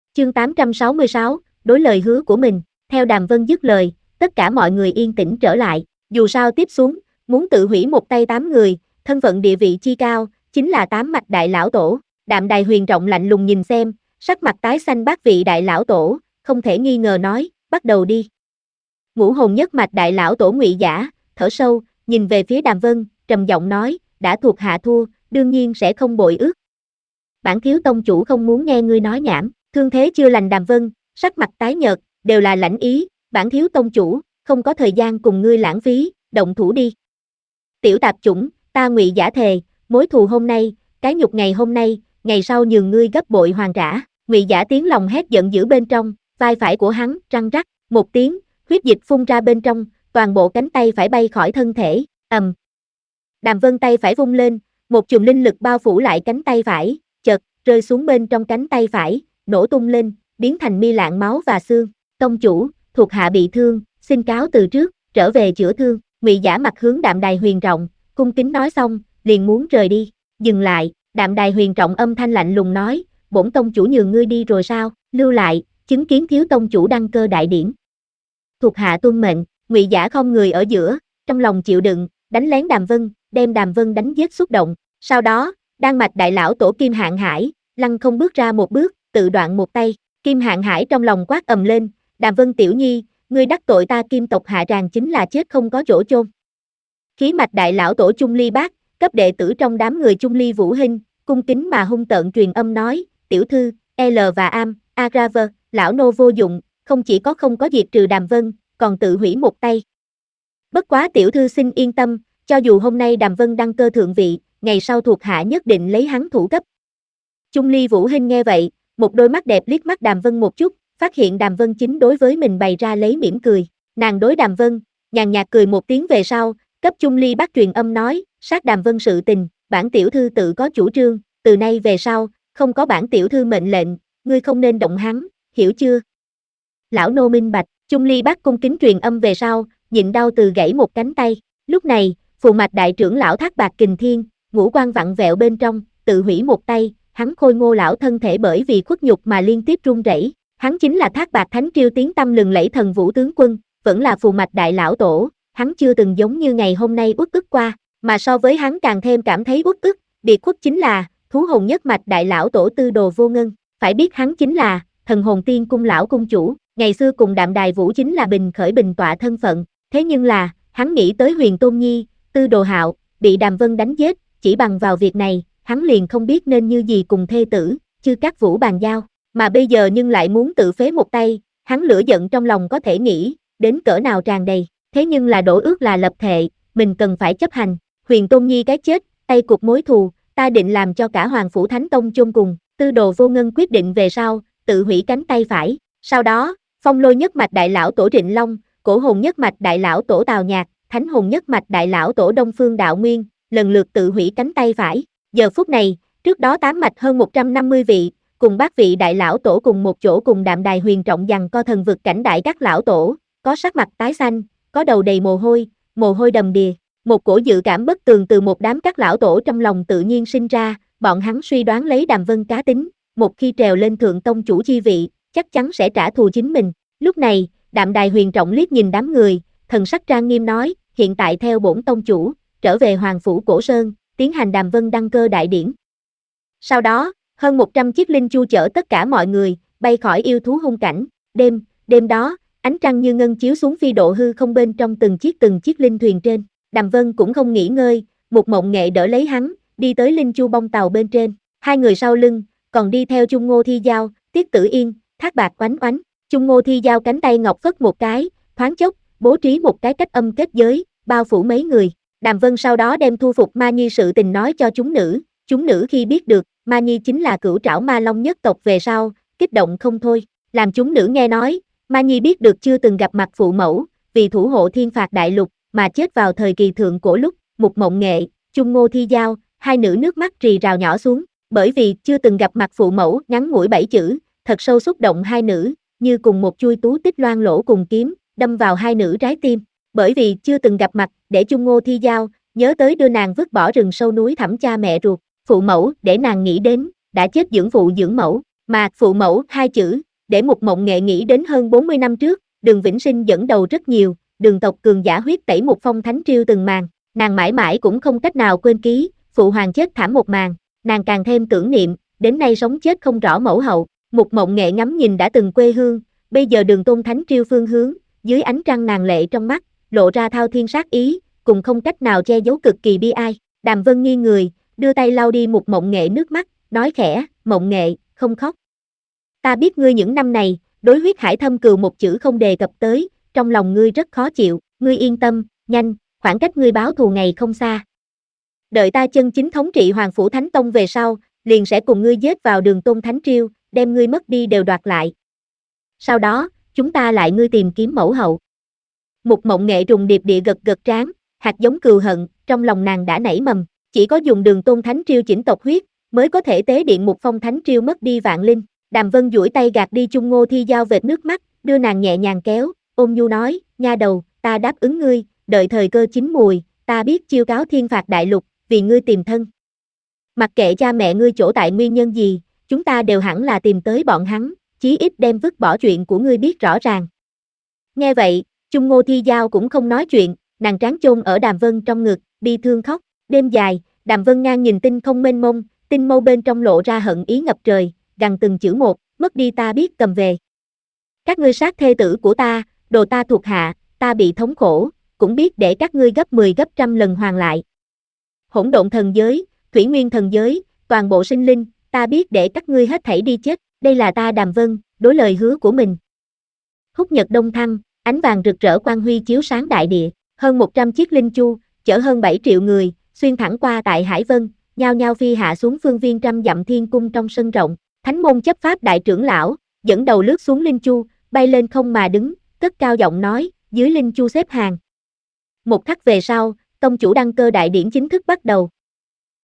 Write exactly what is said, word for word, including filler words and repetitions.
Chương tám trăm sáu mươi sáu, đối lời hứa của mình. Theo Đàm Vân dứt lời, tất cả mọi người yên tĩnh trở lại. Dù sao tiếp xuống, muốn tự hủy một tay tám người, thân phận địa vị chi cao, chính là tám mạch đại lão tổ. Đạm Đài Huyền Trọng lạnh lùng nhìn xem, sắc mặt tái xanh bát vị đại lão tổ, không thể nghi ngờ nói, bắt đầu đi. Ngũ hồn nhất mạch đại lão tổ Ngụy Giả, thở sâu, nhìn về phía Đàm Vân, trầm giọng nói, đã thuộc hạ thua, đương nhiên sẽ không bội ước. Bản thiếu tông chủ không muốn nghe ngươi nói nhảm. Thương thế chưa lành Đàm Vân, sắc mặt tái nhợt, đều là lãnh ý, bản thiếu tông chủ, không có thời gian cùng ngươi lãng phí, động thủ đi. Tiểu tạp chủng, ta Ngụy Giả thề, mối thù hôm nay, cái nhục ngày hôm nay, ngày sau nhường ngươi gấp bội hoàn trả. Ngụy Giả tiếng lòng hét giận dữ bên trong, vai phải của hắn răng rắc, một tiếng, huyết dịch phun ra bên trong, toàn bộ cánh tay phải bay khỏi thân thể, ầm. Đàm Vân tay phải vung lên, một chùm linh lực bao phủ lại cánh tay phải, chợt rơi xuống bên trong cánh tay phải, nổ tung lên, biến thành mi lạng máu và xương. Tông chủ, thuộc hạ bị thương, xin cáo từ trước, trở về chữa thương. Ngụy Giả mặt hướng Đạm Đài Huyền Trọng, cung kính nói xong, liền muốn rời đi. Dừng lại, Đạm Đài Huyền Trọng âm thanh lạnh lùng nói, bổn tông chủ nhường ngươi đi rồi sao? Lưu lại, chứng kiến thiếu tông chủ đăng cơ đại điển. Thuộc hạ tuân mệnh. Ngụy Giả không người ở giữa, trong lòng chịu đựng, đánh lén Đàm Vân, đem Đàm Vân đánh giết xúc động. Sau đó, Đan mạch đại lão tổ Kim Hạng Hải, lăng không bước ra một bước, tự đoạn một tay. Kim Hạng Hải trong lòng quát ầm lên, Đàm Vân tiểu nhi, ngươi đắc tội ta Kim tộc hạ tràng chính là chết không có chỗ chôn. Khí mạch đại lão tổ Chung Ly Bác, cấp đệ tử trong đám người Chung Ly Vũ Hinh, cung kính mà hung tợn truyền âm nói, tiểu thư, L và Am, Agraver, lão nô vô dụng, không chỉ có không có diệt trừ Đàm Vân, còn tự hủy một tay. Bất quá tiểu thư xin yên tâm, cho dù hôm nay Đàm Vân đăng cơ thượng vị, ngày sau thuộc hạ nhất định lấy hắn thủ cấp. Chung Ly Vũ Hinh nghe vậy, một đôi mắt đẹp liếc mắt Đàm Vân một chút, phát hiện Đàm Vân chính đối với mình bày ra lấy mỉm cười. Nàng đối Đàm Vân, nhàn nhạt cười một tiếng về sau, cấp Chung Ly Bác truyền âm nói, sát Đàm Vân sự tình, bản tiểu thư tự có chủ trương, từ nay về sau, không có bản tiểu thư mệnh lệnh, ngươi không nên động hắn, hiểu chưa? Lão nô minh bạch. Chung Ly Bác cung kính truyền âm về sau, nhịn đau từ gãy một cánh tay. Lúc này, phù mạch đại trưởng lão Thác Bạc Kình Thiên, ngũ quan vặn vẹo bên trong, tự hủy một tay, hắn khôi ngô lão thân thể bởi vì khuất nhục mà liên tiếp run rẩy. Hắn chính là Thác Bạc Thánh Triều tiếng tăm lừng lẫy thần vũ tướng quân, vẫn là phù mạch đại lão tổ, hắn chưa từng giống như ngày hôm nay uất ức qua, mà so với hắn càng thêm cảm thấy uất ức, biệt khuất chính là thú hồn nhất mạch đại lão tổ Tư Đồ Vô Ngân, phải biết hắn chính là thần hồn tiên cung lão cung chủ, ngày xưa cùng Đạm Đài Vũ chính là bình khởi bình tọa thân phận, thế nhưng là, hắn nghĩ tới Huyền Tôn Nhi, Tư Đồ Hạo, bị Đàm Vân đánh giết, chỉ bằng vào việc này, hắn liền không biết nên như gì cùng thê tử, Chư Cát Vũ bàn giao, mà bây giờ nhưng lại muốn tự phế một tay, hắn lửa giận trong lòng có thể nghĩ, đến cỡ nào tràn đầy, thế nhưng là đổ ước là lập thệ, mình cần phải chấp hành, Huyền Tôn Nhi cái chết, tay cục mối thù, ta định làm cho cả Hoàng Phủ Thánh Tông chôn cùng, Tư Đồ Vô Ngân quyết định về sau, tự hủy cánh tay phải, sau đó, Phong Lôi nhất mạch đại lão tổ Trịnh Long, Cổ hồn nhất mạch đại lão tổ Tào Nhạc, Thánh hồn nhất mạch đại lão tổ Đông Phương Đạo Nguyên, lần lượt tự hủy cánh tay phải. Giờ phút này, trước đó tám mạch hơn một trăm năm mươi vị, cùng bát vị đại lão tổ cùng một chỗ cùng Đạm Đài Huyền Trọng giằng co thần vực cảnh đại các lão tổ, có sắc mặt tái xanh, có đầu đầy mồ hôi, mồ hôi đầm đìa. Một cổ dự cảm bất tường từ một đám các lão tổ trong lòng tự nhiên sinh ra, bọn hắn suy đoán lấy Đàm Vân cá tính, một khi trèo lên thượng tông chủ chi vị, chắc chắn sẽ trả thù chính mình. Lúc này, Đạm Đài Huyền Trọng liếc nhìn đám người, thần sắc trang nghiêm nói, hiện tại theo bổn tông chủ, trở về Hoàng Phủ Cổ Sơn, tiến hành Đàm Vân đăng cơ đại điển. Sau đó, hơn một trăm chiếc linh chu chở tất cả mọi người, bay khỏi yêu thú hung cảnh. Đêm, đêm đó, ánh trăng như ngân chiếu xuống phi độ hư không bên trong từng chiếc từng chiếc linh thuyền trên. Đàm Vân cũng không nghỉ ngơi, một mộng nghệ đỡ lấy hắn, đi tới linh chu bông tàu bên trên. Hai người sau lưng, còn đi theo Chung Ngô Thi Giao, Tiết Tử Yên, Thác Bạc Oánh Oánh. Chung Ngô Thi Giao cánh tay ngọc phất một cái, thoáng chốc, bố trí một cái cách âm kết giới, bao phủ mấy người. Đàm Vân sau đó đem thu phục Ma Nhi sự tình nói cho chúng nữ, chúng nữ khi biết được, Ma Nhi chính là cửu trảo ma long nhất tộc về sau, kích động không thôi, làm chúng nữ nghe nói, Ma Nhi biết được chưa từng gặp mặt phụ mẫu, vì thủ hộ thiên phạt đại lục, mà chết vào thời kỳ thượng cổ lúc, một mộng nghệ, Chung Ngô Thi Giao, hai nữ nước mắt rì rào nhỏ xuống, bởi vì chưa từng gặp mặt phụ mẫu, ngắn ngủi bảy chữ, thật sâu xúc động hai nữ, như cùng một chui tú tích loan lỗ cùng kiếm, đâm vào hai nữ trái tim, bởi vì chưa từng gặp mặt, để Chung Ngô Thi Giao, nhớ tới đưa nàng vứt bỏ rừng sâu núi thẳm cha mẹ ruột, phụ mẫu, để nàng nghĩ đến, đã chết dưỡng phụ dưỡng mẫu, Mạc phụ mẫu hai chữ, để Mục Mộng Nghệ nghĩ đến hơn bốn mươi năm trước, Đường Vĩnh Sinh dẫn đầu rất nhiều, Đường tộc cường giả huyết tẩy một phong thánh triều từng màn, nàng mãi mãi cũng không cách nào quên ký, phụ hoàng chết thảm một màn, nàng càng thêm tưởng niệm, đến nay sống chết không rõ mẫu hậu. Mục Mộng Nghệ ngắm nhìn đã từng quê hương, bây giờ Đường Tôn thánh triều phương hướng, dưới ánh trăng nàng lệ trong mắt, lộ ra thao thiên sát ý, cùng không cách nào che giấu cực kỳ bi ai. Đàm Vân nghiêng người, đưa tay lau đi Mục Mộng Nghệ nước mắt, nói khẽ, Mộng Nghệ, không khóc. Ta biết ngươi những năm này, đối huyết hải thâm cừu một chữ không đề cập tới, trong lòng ngươi rất khó chịu, ngươi yên tâm, nhanh, khoảng cách ngươi báo thù ngày không xa. Đợi ta chân chính thống trị Hoàng Phủ Thánh Tông về sau, liền sẽ cùng ngươi giết vào Đường Tôn thánh triều, đem ngươi mất đi đều đoạt lại. Sau đó, chúng ta lại ngươi tìm kiếm mẫu hậu. Mục Mộng Nghệ trùng điệp địa gật gật trán, hạt giống cừu hận, trong lòng nàng đã nảy mầm, chỉ có dùng Đường Tôn thánh triều chỉnh tộc huyết, mới có thể tế điện một phong thánh triều mất đi vạn linh. Đàm Vân duỗi tay gạt đi Chung Ngô Thi Giao vệt nước mắt, đưa nàng nhẹ nhàng kéo, ôm nhu nói, nha đầu, ta đáp ứng ngươi, đợi thời cơ chín mùi, ta biết chiêu cáo thiên phạt đại lục, vì ngươi tìm thân. Mặc kệ cha mẹ ngươi chỗ tại nguyên nhân gì, chúng ta đều hẳn là tìm tới bọn hắn, chí ít đem vứt bỏ chuyện của ngươi biết rõ ràng. Nghe vậy, Chung Ngô Thi Giao cũng không nói chuyện, nàng trán chôn ở Đàm Vân trong ngực, bi thương khóc, đêm dài, Đàm Vân ngang nhìn tinh không mênh mông, tinh mâu bên trong lộ ra hận ý ngập trời, gằn từng chữ một, mất đi ta biết cầm về. Các ngươi sát thê tử của ta, đồ ta thuộc hạ, ta bị thống khổ, cũng biết để các ngươi gấp mười gấp trăm lần hoàn lại. Hỗn độn thần giới, thủy nguyên thần giới, toàn bộ sinh linh, ta biết để các ngươi hết thảy đi chết, đây là ta Đàm Vân, đối lời hứa của mình. Húc nhật đông thăng, ánh vàng rực rỡ quang huy chiếu sáng đại địa, hơn một trăm chiếc linh chu, chở hơn bảy triệu người, xuyên thẳng qua tại Hải Vân, nhao nhao phi hạ xuống phương viên trăm dặm thiên cung trong sân rộng. Thánh môn chấp pháp đại trưởng lão, dẫn đầu lướt xuống linh chu, bay lên không mà đứng, cất cao giọng nói, dưới linh chu xếp hàng. Một khắc về sau, tông chủ đăng cơ đại điển chính thức bắt đầu.